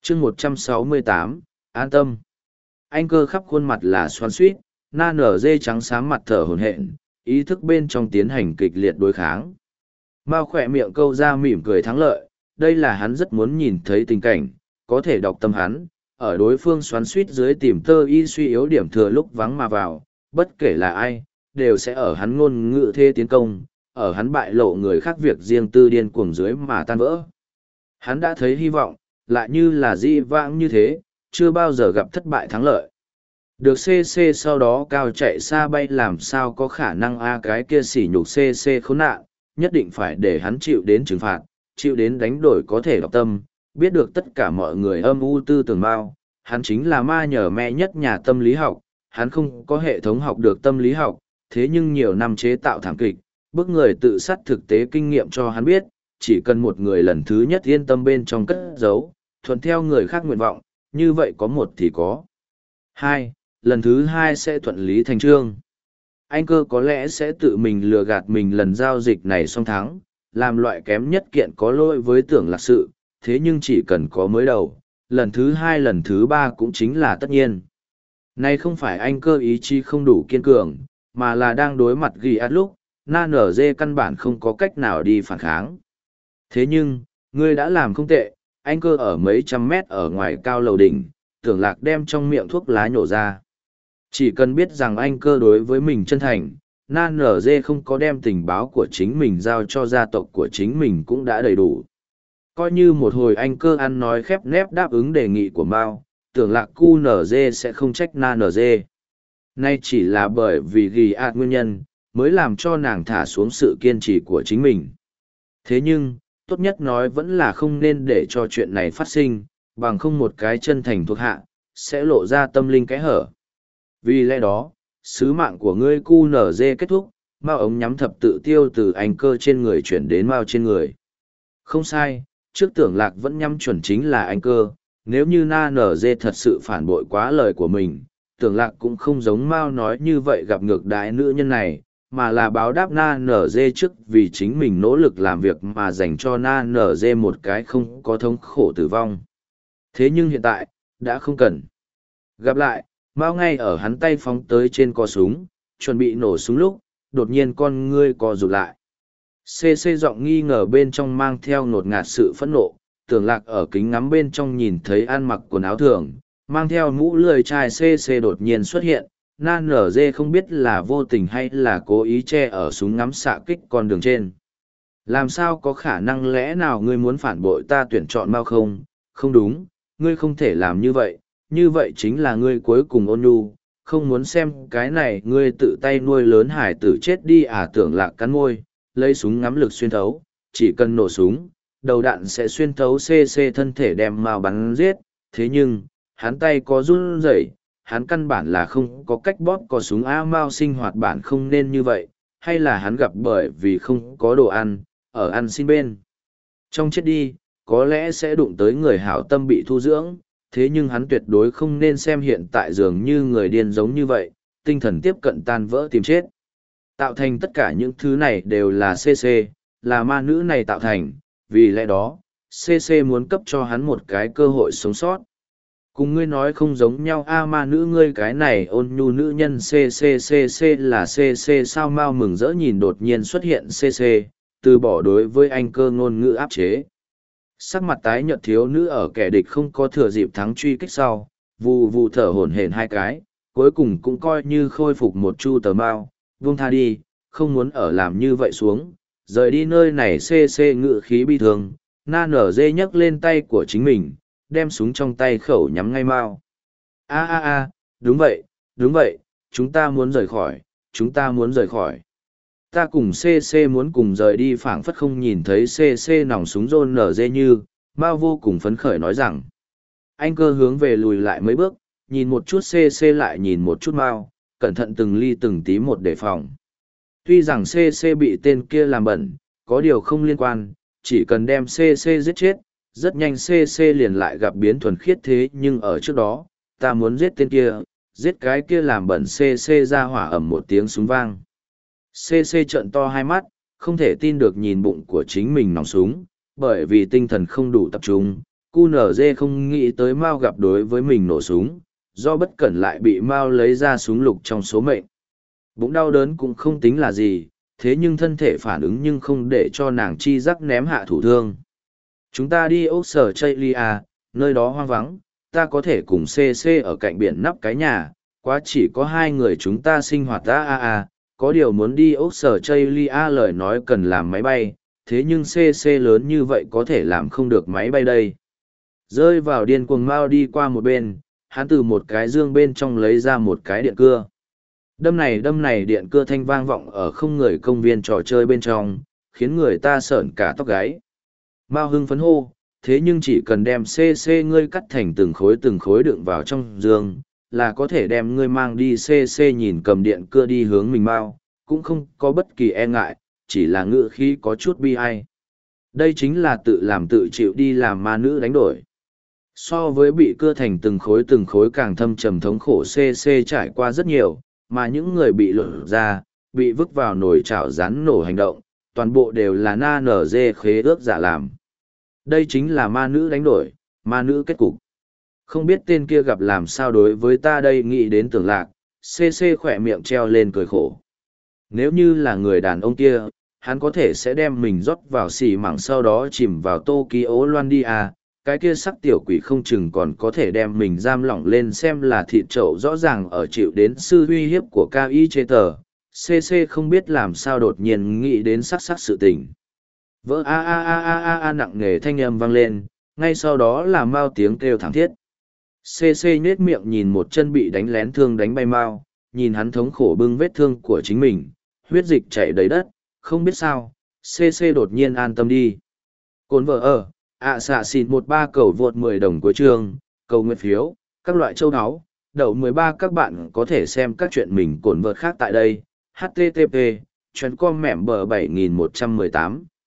chương 168, an tâm. Anh cơ khắp khuôn mặt là xoắn xuýt, na nở dê trắng xám mặt thở hổn hển, ý thức bên trong tiến hành kịch liệt đối kháng. Mao khỏe miệng câu ra mỉm cười thắng lợi, đây là hắn rất muốn nhìn thấy tình cảnh, có thể đọc tâm hắn, ở đối phương xoắn xuýt dưới tìm tơ y suy yếu điểm thừa lúc vắng mà vào, bất kể là ai, đều sẽ ở hắn ngôn ngữ thế tiến công, ở hắn bại lộ người khác việc riêng tư điên cuồng dưới mà tan vỡ. Hắn đã thấy hy vọng, lại như là di vãng như thế, chưa bao giờ gặp thất bại thắng lợi. Được CC sau đó cao chạy xa bay làm sao có khả năng cái kia sỉ nhục CC khốn nạn, nhất định phải để hắn chịu đến trừng phạt, chịu đến đánh đổi có thể đọc tâm, biết được tất cả mọi người âm u tư tưởng bao, hắn chính là ma nhờ me nhất nhà tâm lý học, hắn không có hệ thống học được tâm lý học, thế nhưng nhiều năm chế tạo thảm kịch, bức người tự sát thực tế kinh nghiệm cho hắn biết, chỉ cần một người lần thứ nhất yên tâm bên trong cất giấu, thuận theo người khác nguyện vọng, như vậy có một thì có hai, lần thứ hai sẽ thuận lý thành trương. Anh cơ có lẽ sẽ tự mình lừa gạt mình lần giao dịch này xong thắng, làm loại kém nhất kiện có lỗi với tưởng lạc sự, thế nhưng chỉ cần có mới đầu, lần thứ hai lần thứ ba cũng chính là tất nhiên. Này không phải anh cơ ý chí không đủ kiên cường, mà là đang đối mặt ghi át lúc, na nở dê căn bản không có cách nào đi phản kháng. Thế nhưng, ngươi đã làm không tệ, anh cơ ở mấy trăm mét ở ngoài cao lầu đỉnh, tưởng lạc đem trong miệng thuốc lá nhổ ra. Chỉ cần biết rằng anh cơ đối với mình chân thành, na nở dê không có đem tình báo của chính mình giao cho gia tộc của chính mình cũng đã đầy đủ. Coi như một hồi anh cơ ăn nói khép nép đáp ứng đề nghị của Mao, tưởng lạc cu nở dê sẽ không trách na nở dê. Nay chỉ là bởi vì ghi ạt nguyên nhân, mới làm cho nàng thả xuống sự kiên trì của chính mình. Thế nhưng, tốt nhất nói vẫn là không nên để cho chuyện này phát sinh, bằng không một cái chân thành thuộc hạ, sẽ lộ ra tâm linh kẽ hở. Vì lẽ đó, sứ mạng của ngươi cu nở dê kết thúc, Mao ống nhắm thập tự tiêu từ anh cơ trên người chuyển đến Mao trên người. Không sai, trước tưởng lạc vẫn nhắm chuẩn chính là anh cơ, nếu như na nở dê thật sự phản bội quá lời của mình, tưởng lạc cũng không giống Mao nói như vậy gặp ngược đái nữ nhân này, mà là báo đáp na nở dê trước vì chính mình nỗ lực làm việc mà dành cho na nở dê một cái không có thống khổ tử vong. Thế nhưng hiện tại, đã không cần. Gặp lại, Mao ngay ở hắn tay phóng tới trên cò súng, chuẩn bị nổ súng lúc, đột nhiên con ngươi co rụt lại. CC giọng nghi ngờ bên trong mang theo ngột ngạt sự phẫn nộ, tưởng lạc ở kính ngắm bên trong nhìn thấy ăn mặc quần áo thường, mang theo mũ lười chai CC đột nhiên xuất hiện, na nở dê không biết là vô tình hay là cố ý che ở súng ngắm xạ kích con đường trên. Làm sao có khả năng lẽ nào ngươi muốn phản bội ta tuyển chọn Mao không? Không đúng, ngươi không thể làm như vậy chính là ngươi cuối cùng ôn nhu, không muốn xem cái này ngươi tự tay nuôi lớn hải tử chết đi tưởng lạc cắn môi, lấy súng ngắm lực xuyên thấu, chỉ cần nổ súng, đầu đạn sẽ xuyên thấu CC thân thể đem Mao bắn giết, thế nhưng, hắn tay có run rẩy, hắn căn bản là không có cách bóp có súng Mao sinh hoạt bản không nên như vậy, hay là hắn gặp bởi vì không có đồ ăn, ở ăn xin bên. Trong chết đi, có lẽ sẽ đụng tới người hảo tâm bị thu dưỡng, thế nhưng hắn tuyệt đối không nên xem hiện tại dường như người điên giống như vậy, tinh thần tiếp cận tan vỡ tìm chết. Tạo thành tất cả những thứ này đều là CC, là ma nữ này tạo thành, vì lẽ đó, CC muốn cấp cho hắn một cái cơ hội sống sót. Cùng ngươi nói không giống nhau ma nữ ngươi cái này ôn nhu nữ nhân CC là CC sao Mao mừng rỡ nhìn đột nhiên xuất hiện CC, từ bỏ đối với anh cơ ngôn ngữ áp chế. Sắc mặt tái nhợt thiếu nữ ở kẻ địch không có thừa dịp thắng truy kích sau, vù vù thở hổn hển hai cái, cuối cùng cũng coi như khôi phục một chu tờ Mao, buông tha đi, không muốn ở làm như vậy xuống, rời đi nơi này CC ngự khí bi thường, na nở dê nhấc lên tay của chính mình, đem súng trong tay khẩu nhắm ngay Mao. Đúng vậy, chúng ta muốn rời khỏi. Ta cùng CC muốn cùng rời đi phảng phất không nhìn thấy CC nòng súng rôn nở dê như, Mao vô cùng phấn khởi nói rằng. Anh cơ hướng về lùi lại mấy bước, nhìn một chút CC lại nhìn một chút Mao, cẩn thận từng ly từng tí một đề phòng. Tuy rằng CC bị tên kia làm bẩn, có điều không liên quan, chỉ cần đem CC giết chết, rất nhanh CC liền lại gặp biến thuần khiết thế nhưng ở trước đó, ta muốn giết tên kia, giết cái kia làm bẩn CC ra hỏa ầm một tiếng súng vang. CC trợn to hai mắt, không thể tin được nhìn bụng của chính mình nòng súng, bởi vì tinh thần không đủ tập trung, QNZ không nghĩ tới Mao gặp đối với mình nổ súng, do bất cẩn lại bị Mao lấy ra súng lục trong số mệnh. Bụng đau đớn cũng không tính là gì, thế nhưng thân thể phản ứng nhưng không để cho nàng chi giác ném hạ thủ thương. Chúng ta đi ốc sở Chaylia, nơi đó hoang vắng, ta có thể cùng CC ở cạnh biển nắp cái nhà, quá chỉ có hai người chúng ta sinh hoạt có điều muốn đi ốc sở Chaylia lời nói cần làm máy bay, thế nhưng CC lớn như vậy có thể làm không được máy bay đây. Rơi vào điên cuồng Mao đi qua một bên, hắn từ một cái dương bên trong lấy ra một cái điện cưa. Đâm này điện cưa thanh vang vọng ở không người công viên trò chơi bên trong, khiến người ta sởn cả tóc gáy. Mao hưng phấn hô, thế nhưng chỉ cần đem CC ngươi cắt thành từng khối đựng vào trong dương, là có thể đem ngươi mang đi CC nhìn cầm điện cưa đi hướng mình Mao, cũng không có bất kỳ e ngại, chỉ là ngữ khí có chút bi ai. Đây chính là tự làm tự chịu đi làm ma nữ đánh đổi. So với bị cưa thành từng khối càng thâm trầm thống khổ CC trải qua rất nhiều, mà những người bị lột ra, bị vứt vào nồi chảo rán nổ hành động, toàn bộ đều là na nở dê khế ước giả làm. Đây chính là ma nữ đánh đổi, ma nữ kết cục. Không biết tên kia gặp làm sao đối với ta đây nghĩ đến tưởng lạc, CC khỏe miệng treo lên cười khổ. Nếu như là người đàn ông kia, hắn có thể sẽ đem mình rót vào xì mảng sau đó chìm vào Tokyo loan đi cái kia sắc tiểu quỷ không chừng còn có thể đem mình giam lỏng lên xem là thịt trậu rõ ràng ở chịu đến sự uy hiếp của K.I. chê tờ. CC không biết làm sao đột nhiên nghĩ đến sắc sự tình. Vỡ nặng nề thanh âm vang lên, ngay sau đó là Mao tiếng kêu thảm thiết. CC nhếch miệng nhìn một chân bị đánh lén thương đánh bay Mao, nhìn hắn thống khổ bưng vết thương của chính mình, huyết dịch chảy đầy đất, không biết sao, CC đột nhiên an tâm đi. Cồn vợ ở, xạ xịt 13 cầu vượt 10 đồng của trường, cầu nguyện phiếu, các loại châu áo, đậu 13 các bạn có thể xem các chuyện mình cồn vợt khác tại đây, http, chuyến com mẻm bờ 7118.